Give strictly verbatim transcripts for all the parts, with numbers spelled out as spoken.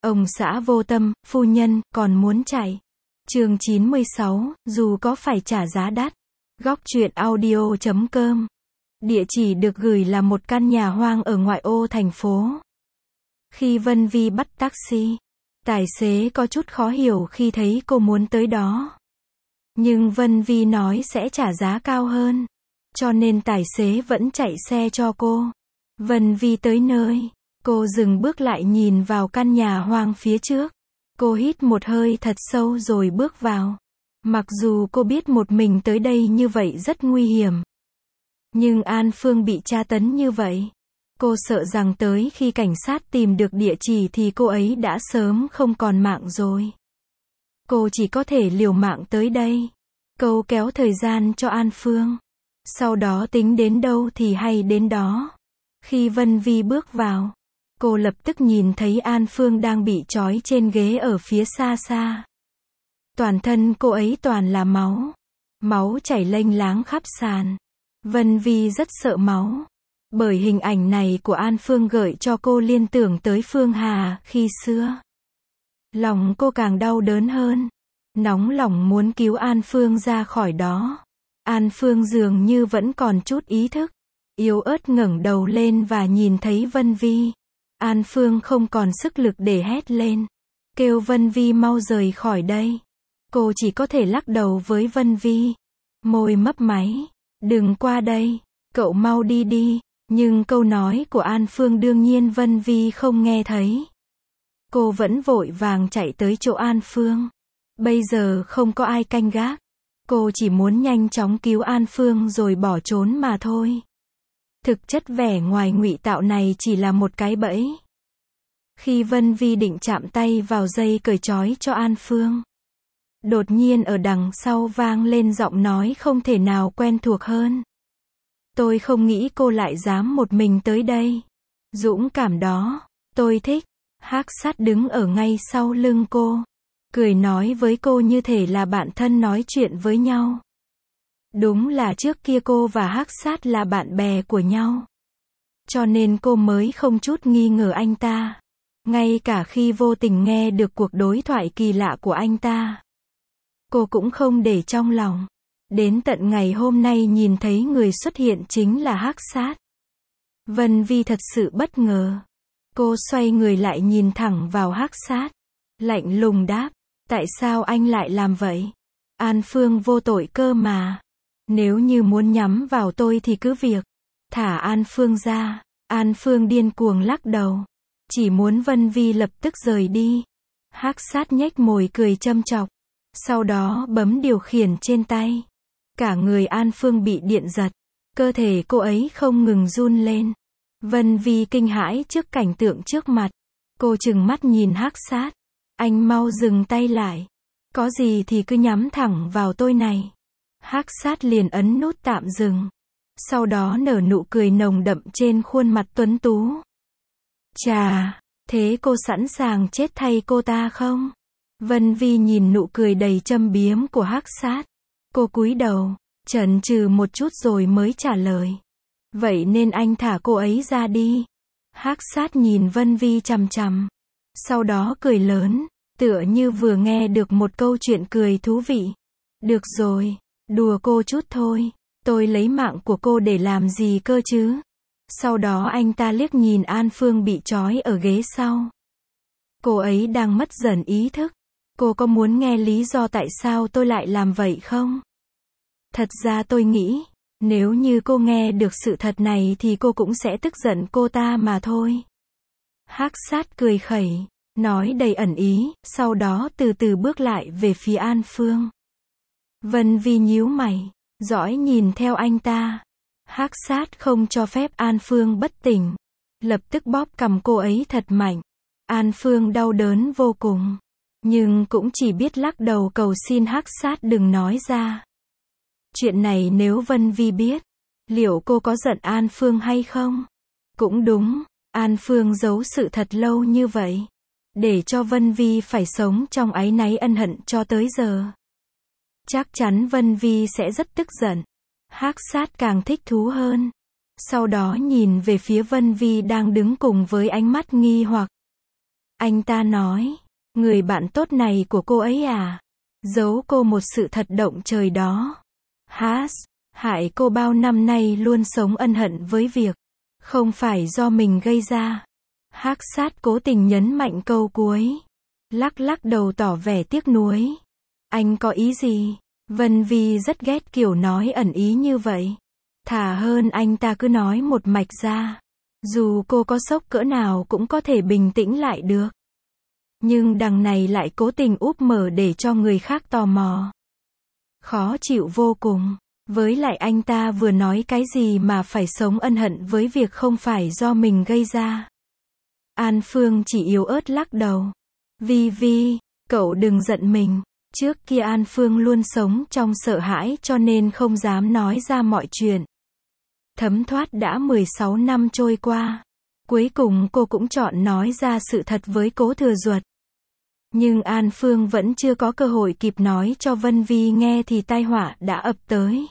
Ông xã vô tâm, phu nhân, còn muốn chạy. Chương chín mươi sáu, dù có phải trả giá đắt. Góc truyện audio chấm com. Địa chỉ được gửi là một căn nhà hoang ở ngoại ô thành phố. Khi Vân Vi bắt taxi, tài xế có chút khó hiểu khi thấy cô muốn tới đó. Nhưng Vân Vi nói sẽ trả giá cao hơn, cho nên tài xế vẫn chạy xe cho cô. Vân Vi tới nơi, cô dừng bước lại nhìn vào căn nhà hoang phía trước. Cô hít một hơi thật sâu rồi bước vào. Mặc dù cô biết một mình tới đây như vậy rất nguy hiểm. Nhưng An Phương bị tra tấn như vậy. Cô sợ rằng tới khi cảnh sát tìm được địa chỉ thì cô ấy đã sớm không còn mạng rồi. Cô chỉ có thể liều mạng tới đây. Câu kéo thời gian cho An Phương. Sau đó tính đến đâu thì hay đến đó. Khi Vân Vi bước vào, cô lập tức nhìn thấy An Phương đang bị trói trên ghế ở phía xa xa. Toàn thân cô ấy toàn là máu. Máu chảy lênh láng khắp sàn. Vân Vi rất sợ máu. Bởi hình ảnh này của An Phương gợi cho cô liên tưởng tới Phương Hà khi xưa. Lòng cô càng đau đớn hơn. Nóng lòng muốn cứu An Phương ra khỏi đó. An Phương dường như vẫn còn chút ý thức. Yếu ớt ngẩng đầu lên và nhìn thấy Vân Vi. An Phương không còn sức lực để hét lên. Kêu Vân Vi mau rời khỏi đây. Cô chỉ có thể lắc đầu với Vân Vi. Môi mấp máy. Đừng qua đây. Cậu mau đi đi. Nhưng câu nói của An Phương đương nhiên Vân Vi không nghe thấy. Cô vẫn vội vàng chạy tới chỗ An Phương. Bây giờ không có ai canh gác. Cô chỉ muốn nhanh chóng cứu An Phương rồi bỏ trốn mà thôi. Thực chất vẻ ngoài ngụy tạo này chỉ là một cái bẫy. Khi Vân Vi định chạm tay vào dây cởi trói cho An Phương, đột nhiên ở đằng sau vang lên giọng nói không thể nào quen thuộc hơn. Tôi không nghĩ cô lại dám một mình tới đây. Dũng cảm đó, tôi thích. Hắc Sát đứng ở ngay sau lưng cô, cười nói với cô như thể là bạn thân nói chuyện với nhau. Đúng là trước kia cô và Hắc Sát là bạn bè của nhau. Cho nên cô mới không chút nghi ngờ anh ta. Ngay cả khi vô tình nghe được cuộc đối thoại kỳ lạ của anh ta, cô cũng không để trong lòng. Đến tận ngày hôm nay nhìn thấy người xuất hiện chính là Hắc Sát. Vân Vi thật sự bất ngờ. Cô xoay người lại nhìn thẳng vào Hắc Sát. Lạnh lùng đáp, tại sao anh lại làm vậy? An Phương vô tội cơ mà. Nếu như muốn nhắm vào tôi thì cứ việc. Thả An Phương ra. An Phương điên cuồng lắc đầu. Chỉ muốn Vân Vi lập tức rời đi. Hắc Sát nhếch môi cười châm chọc. Sau đó bấm điều khiển trên tay. Cả người An Phương bị điện giật. Cơ thể cô ấy không ngừng run lên. Vân Vi kinh hãi trước cảnh tượng trước mặt. Cô trừng mắt nhìn Hắc Sát. Anh mau dừng tay lại. Có gì thì cứ nhắm thẳng vào tôi này. Hắc Sát liền ấn nút tạm dừng. Sau đó nở nụ cười nồng đậm trên khuôn mặt tuấn tú. Chà, thế cô sẵn sàng chết thay cô ta không? Vân Vi nhìn nụ cười đầy châm biếm của Hắc Sát. Cô cúi đầu, chần chừ một chút rồi mới trả lời. Vậy nên anh thả cô ấy ra đi. Hắc Sát nhìn Vân Vi chằm chằm. Sau đó cười lớn, tựa như vừa nghe được một câu chuyện cười thú vị. Được rồi, đùa cô chút thôi. Tôi lấy mạng của cô để làm gì cơ chứ? Sau đó anh ta liếc nhìn An Phương bị trói ở ghế sau. Cô ấy đang mất dần ý thức. Cô có muốn nghe lý do tại sao tôi lại làm vậy không? Thật ra tôi nghĩ, nếu như cô nghe được sự thật này thì cô cũng sẽ tức giận cô ta mà thôi. Hắc Sát cười khẩy, nói đầy ẩn ý, sau đó từ từ bước lại về phía An Phương. Vân Vi nhíu mày, dõi nhìn theo anh ta. Hắc Sát không cho phép An Phương bất tỉnh. Lập tức bóp cằm cô ấy thật mạnh. An Phương đau đớn vô cùng. Nhưng cũng chỉ biết lắc đầu cầu xin Hắc Sát đừng nói ra. Chuyện này nếu Vân Vi biết, liệu cô có giận An Phương hay không? Cũng đúng, An Phương giấu sự thật lâu như vậy. Để cho Vân Vi phải sống trong áy náy ân hận cho tới giờ. Chắc chắn Vân Vi sẽ rất tức giận. Hắc Sát càng thích thú hơn. Sau đó nhìn về phía Vân Vi đang đứng cùng với ánh mắt nghi hoặc. Anh ta nói, người bạn tốt này của cô ấy à? Giấu cô một sự thật động trời đó. Hás, hại cô bao năm nay luôn sống ân hận với việc không phải do mình gây ra. Hắc sát cố tình nhấn mạnh câu cuối. Lắc lắc đầu tỏ vẻ tiếc nuối. Anh có ý gì? Vân Vi rất ghét kiểu nói ẩn ý như vậy. Thà hơn anh ta cứ nói một mạch ra. Dù cô có sốc cỡ nào cũng có thể bình tĩnh lại được. Nhưng đằng này lại cố tình úp mở để cho người khác tò mò. Khó chịu vô cùng. Với lại anh ta vừa nói cái gì mà phải sống ân hận với việc không phải do mình gây ra. An Phương chỉ yếu ớt lắc đầu. Vi Vi, cậu đừng giận mình. Trước kia An Phương luôn sống trong sợ hãi cho nên không dám nói ra mọi chuyện. Thấm thoát đã mười sáu năm trôi qua. Cuối cùng cô cũng chọn nói ra sự thật với Cố Thừa Duật. Nhưng An Phương vẫn chưa có cơ hội kịp nói cho Vân Vi nghe thì tai họa đã ập tới.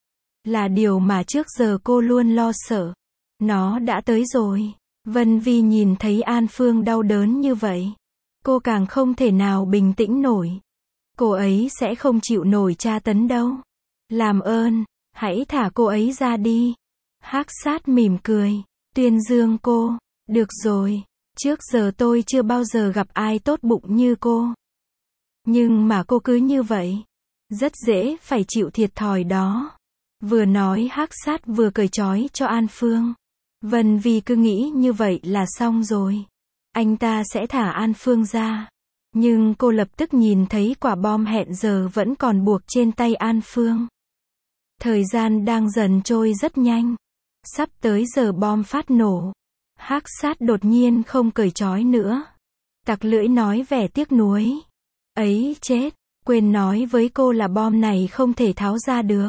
Là điều mà trước giờ cô luôn lo sợ. Nó đã tới rồi. Vân Vi nhìn thấy An Phương đau đớn như vậy. Cô càng không thể nào bình tĩnh nổi. Cô ấy sẽ không chịu nổi tra tấn đâu. Làm ơn, hãy thả cô ấy ra đi. Hắc sát mỉm cười, tuyên dương cô. Được rồi, trước giờ tôi chưa bao giờ gặp ai tốt bụng như cô. Nhưng mà cô cứ như vậy. Rất dễ phải chịu thiệt thòi đó. Vừa nói Hắc sát vừa cởi trói cho An Phương. Vân Vi cứ nghĩ như vậy là xong rồi. Anh ta sẽ thả An Phương ra. Nhưng cô lập tức nhìn thấy quả bom hẹn giờ vẫn còn buộc trên tay An Phương. Thời gian đang dần trôi rất nhanh. Sắp tới giờ bom phát nổ. Hắc sát đột nhiên không cởi trói nữa. Tặc lưỡi nói vẻ tiếc nuối. Ấy chết, quên nói với cô là bom này không thể tháo ra được.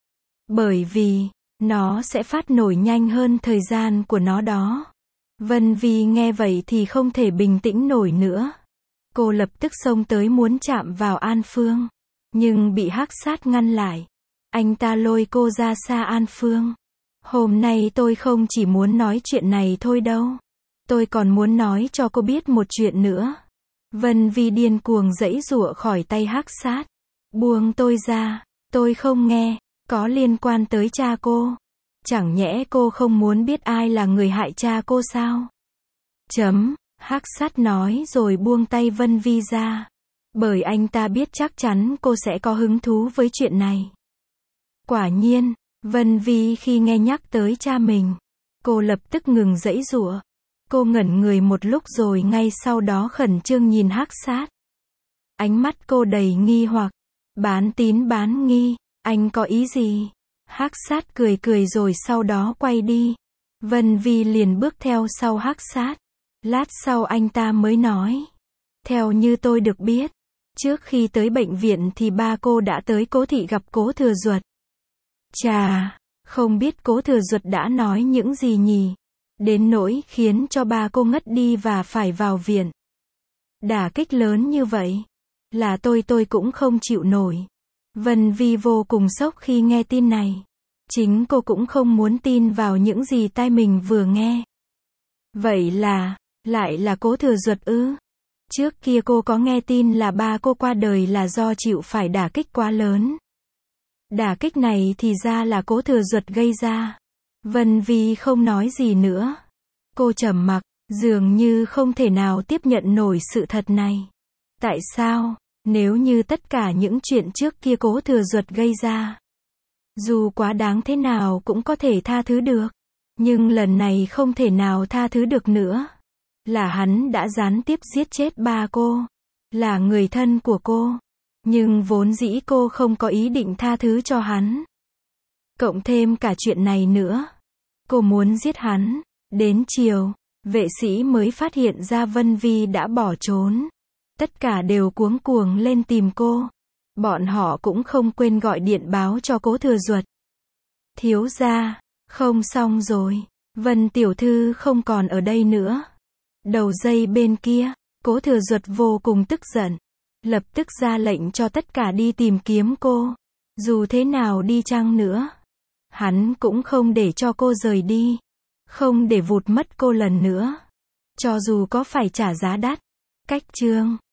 Bởi vì, nó sẽ phát nổi nhanh hơn thời gian của nó đó. Vân Vi nghe vậy thì không thể bình tĩnh nổi nữa. Cô lập tức xông tới muốn chạm vào An Phương. Nhưng bị Hắc sát ngăn lại. Anh ta lôi cô ra xa An Phương. Hôm nay tôi không chỉ muốn nói chuyện này thôi đâu. Tôi còn muốn nói cho cô biết một chuyện nữa. Vân Vi điên cuồng giãy giụa khỏi tay Hắc sát. Buông tôi ra. Tôi không nghe. Có liên quan tới cha cô. Chẳng nhẽ cô không muốn biết ai là người hại cha cô sao? Chấm. Hắc sát nói rồi buông tay Vân Vi ra. Bởi anh ta biết chắc chắn cô sẽ có hứng thú với chuyện này. Quả nhiên, Vân Vi khi nghe nhắc tới cha mình, cô lập tức ngừng giãy giụa. Cô ngẩn người một lúc rồi ngay sau đó khẩn trương nhìn Hắc sát. Ánh mắt cô đầy nghi hoặc. Bán tín bán nghi, anh có ý gì? Hắc sát cười cười rồi sau đó quay đi. Vân Vi liền bước theo sau Hắc sát. Lát sau anh ta mới nói. Theo như tôi được biết, trước khi tới bệnh viện thì ba cô đã tới Cố thị gặp Cố Thừa Duật. Chà, không biết Cố Thừa Duật đã nói những gì nhỉ? Đến nỗi khiến cho ba cô ngất đi và phải vào viện. Đả kích lớn như vậy, là tôi tôi cũng không chịu nổi. Vân Vi vô cùng sốc khi nghe tin này. Chính cô cũng không muốn tin vào những gì tai mình vừa nghe. Vậy là, lại là Cố Thừa Duật ư? Trước kia cô có nghe tin là ba cô qua đời là do chịu phải đả kích quá lớn. Đả kích này thì ra là Cố Thừa Duật gây ra. Vân Vi không nói gì nữa. Cô trầm mặc, dường như không thể nào tiếp nhận nổi sự thật này. Tại sao, nếu như tất cả những chuyện trước kia Cố Thừa Duật gây ra, dù quá đáng thế nào cũng có thể tha thứ được, nhưng lần này không thể nào tha thứ được nữa. Là hắn đã gián tiếp giết chết ba cô, là người thân của cô, nhưng vốn dĩ cô không có ý định tha thứ cho hắn. Cộng thêm cả chuyện này nữa, cô muốn giết hắn. Đến chiều, vệ sĩ mới phát hiện ra Vân Vi đã bỏ trốn. Tất cả đều cuống cuồng lên tìm cô. Bọn họ cũng không quên gọi điện báo cho Cố Thừa Duật. Thiếu gia, không xong rồi, Vân tiểu thư không còn ở đây nữa. Đầu dây bên kia, Cố Thừa Duật vô cùng tức giận. Lập tức ra lệnh cho tất cả đi tìm kiếm cô. Dù thế nào đi chăng nữa, hắn cũng không để cho cô rời đi. Không để vụt mất cô lần nữa. Cho dù có phải trả giá đắt. Cách chương